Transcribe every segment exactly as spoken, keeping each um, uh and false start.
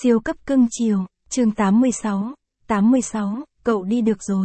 Siêu cấp cưng chiều, chương tám mươi sáu, tám mươi sáu, cậu đi được rồi.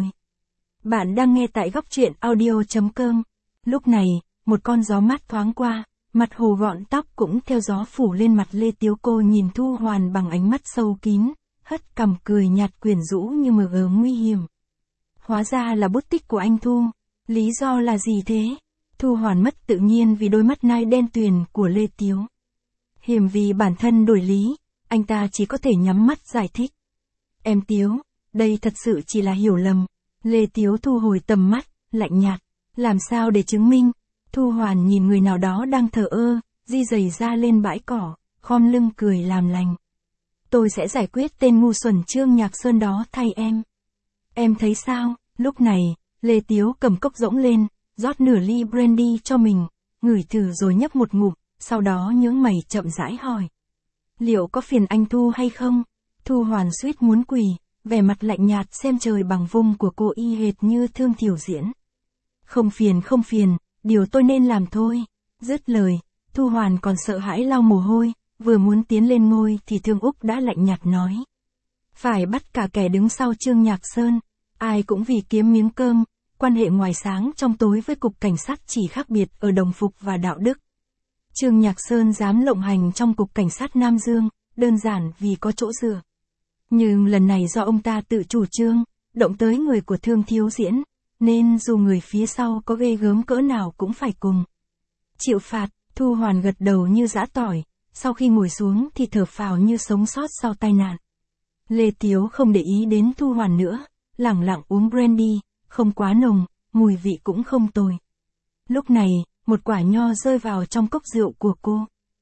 Bạn đang nghe tại góc truyện audio chấm com. Lúc này, một con gió mát thoáng qua, mặt hồ gọn tóc cũng theo gió phủ lên mặt Lê Tiếu. Cô nhìn Thu Hoàn bằng ánh mắt sâu kín, hất cằm cười nhạt quyến rũ như mờ ờ nguy hiểm. Hóa ra là bút tích của anh Thu. Lý do là gì thế? Thu Hoàn mất tự nhiên vì đôi mắt nai đen tuyền của Lê Tiếu. Hiểm vì bản thân đổi lý, anh ta chỉ có thể nhắm mắt giải thích. Em Tiếu, đây thật sự chỉ là hiểu lầm. Lê Tiếu thu hồi tầm mắt, lạnh nhạt. Làm sao để chứng minh? Thu Hoàn nhìn người nào đó đang thờ ơ, di giày ra lên bãi cỏ, khom lưng cười làm lành. Tôi sẽ giải quyết tên ngu xuẩn Trương Nhạc Sơn đó thay em. Em thấy sao? Lúc này, Lê Tiếu cầm cốc rỗng lên, rót nửa ly brandy cho mình, ngửi thử rồi nhấp một ngụm, sau đó nhướng mày chậm rãi hỏi. Liệu có phiền anh Thu hay không? Thu Hoàn suýt muốn quỳ, vẻ mặt lạnh nhạt xem trời bằng vung của cô y hệt như Thương Tiểu Diễn. Không phiền không phiền, điều tôi nên làm thôi. Dứt lời, Thu Hoàn còn sợ hãi lau mồ hôi, vừa muốn tiến lên ngôi thì Thương Úc đã lạnh nhạt nói. Phải bắt cả kẻ đứng sau Trương Nhạc Sơn, ai cũng vì kiếm miếng cơm, quan hệ ngoài sáng trong tối với cục cảnh sát chỉ khác biệt ở đồng phục và đạo đức. Trương Nhạc Sơn dám lộng hành trong cục cảnh sát Nam Dương, đơn giản vì có chỗ dựa. Nhưng lần này do ông ta tự chủ trương, động tới người của Thương Thiếu Diễn, nên dù người phía sau có ghê gớm cỡ nào cũng phải cùng chịu phạt. Thu Hoàn gật đầu như giã tỏi, sau khi ngồi xuống thì thở phào như sống sót sau tai nạn. Lê Tiếu không để ý đến Thu Hoàn nữa, lẳng lặng uống brandy, không quá nồng, mùi vị cũng không tồi. Lúc này, một quả nho rơi vào trong cốc rượu của cô.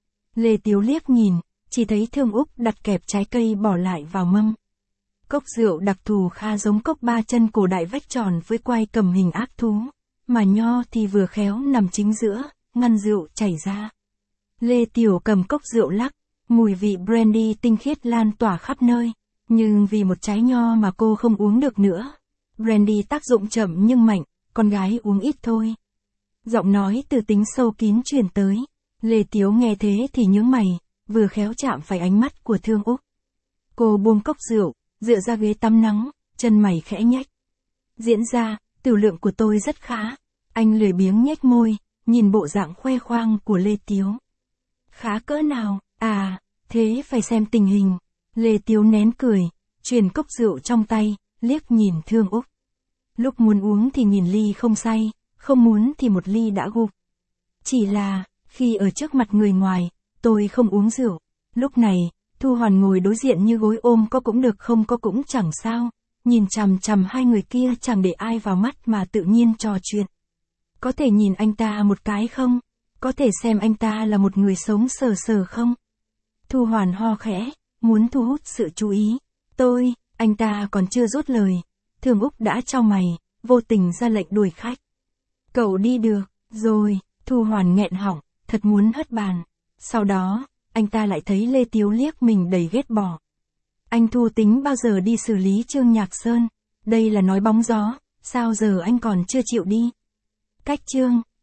Lê Tiếu liếc nhìn, chỉ thấy Thương Úc đặt kẹp trái cây bỏ lại vào mâm. Cốc rượu đặc thù khá giống cốc ba chân cổ đại vách tròn với quai cầm hình ác thú, mà nho thì vừa khéo nằm chính giữa, ngăn rượu chảy ra. Lê Tiểu cầm cốc rượu lắc, mùi vị brandy tinh khiết lan tỏa khắp nơi, nhưng vì một trái nho mà cô không uống được nữa. Brandy tác dụng chậm nhưng mạnh, con gái uống ít thôi. Giọng nói từ tính sâu kín truyền tới. Lê Tiếu nghe thế thì nhướng mày, vừa khéo chạm phải ánh mắt của Thương Úc. Cô buông cốc rượu, dựa ra ghế tắm nắng, chân mày khẽ nhếch. Diễn ra, tiểu lượng của tôi rất khá. Anh lười biếng nhếch môi, nhìn bộ dạng khoe khoang của Lê Tiếu. Khá cỡ nào? À, thế phải xem tình hình. Lê Tiếu nén cười, truyền cốc rượu trong tay, liếc nhìn Thương Úc. Lúc muốn uống thì nghìn ly không say, không muốn thì một ly đã gục. Chỉ là, khi ở trước mặt người ngoài, tôi không uống rượu. Lúc này, Thu Hoàn ngồi đối diện như gối ôm, có cũng được không có cũng chẳng sao. Nhìn chằm chằm hai người kia chẳng để ai vào mắt mà tự nhiên trò chuyện. Có thể nhìn anh ta một cái không? Có thể xem anh ta là một người sống sờ sờ không? Thu Hoàn ho khẽ, muốn thu hút sự chú ý. Tôi, anh ta còn chưa dốt lời. Thương Úc đã chau mày, vô tình ra lệnh đuổi khách. Cậu đi được, rồi. Thu Hoàn nghẹn họng, thật muốn hất bàn. Sau đó, anh ta lại thấy Lê Tiếu liếc mình đầy ghét bỏ. Anh Thu tính bao giờ đi xử lý Trương Nhạc Sơn? Đây là nói bóng gió, sao giờ anh còn chưa chịu đi? Cách Trương